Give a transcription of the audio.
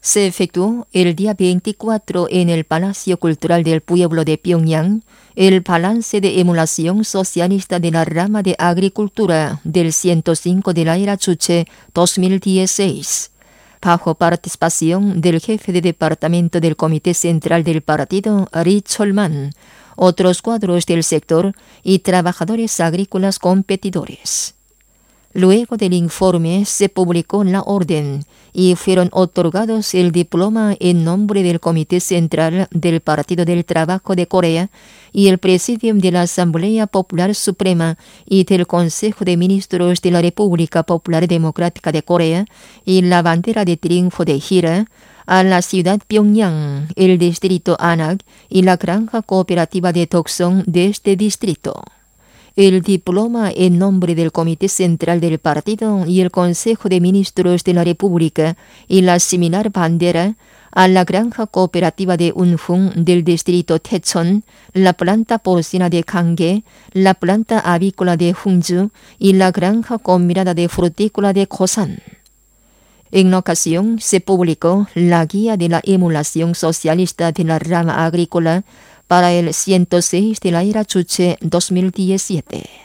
se efectuó el día 24 en el Palacio Cultural del Pueblo de Pyongyang el balance de emulación socialista de la rama de agricultura del 105 de la era Juche 2016, bajo participación del jefe de departamento del Comité Central del Partido, Ri Chol-man, otros cuadros del sector y trabajadores agrícolas competidores. Luego del informe se publicó la orden y fueron otorgados el diploma en nombre del Comité Central del Partido del Trabajo de Corea y el Presidium de la Asamblea Popular Suprema y del Consejo de Ministros de la República Popular Democrática de Corea y la bandera de triunfo de gira a la ciudad Pyongyang, el distrito Anak y la granja cooperativa de Dokson de este distrito. El diploma en nombre del Comité Central del Partido y el Consejo de Ministros de la República y la similar bandera a la granja cooperativa de Unfung del distrito Taechon, la planta porcina de Ganggae, la planta avícola de Hungju y la granja combinada de frutícola de Gosan. En la ocasión se publicó la guía de la emulación socialista de la rama agrícola para el 106 de la era Juche 2017.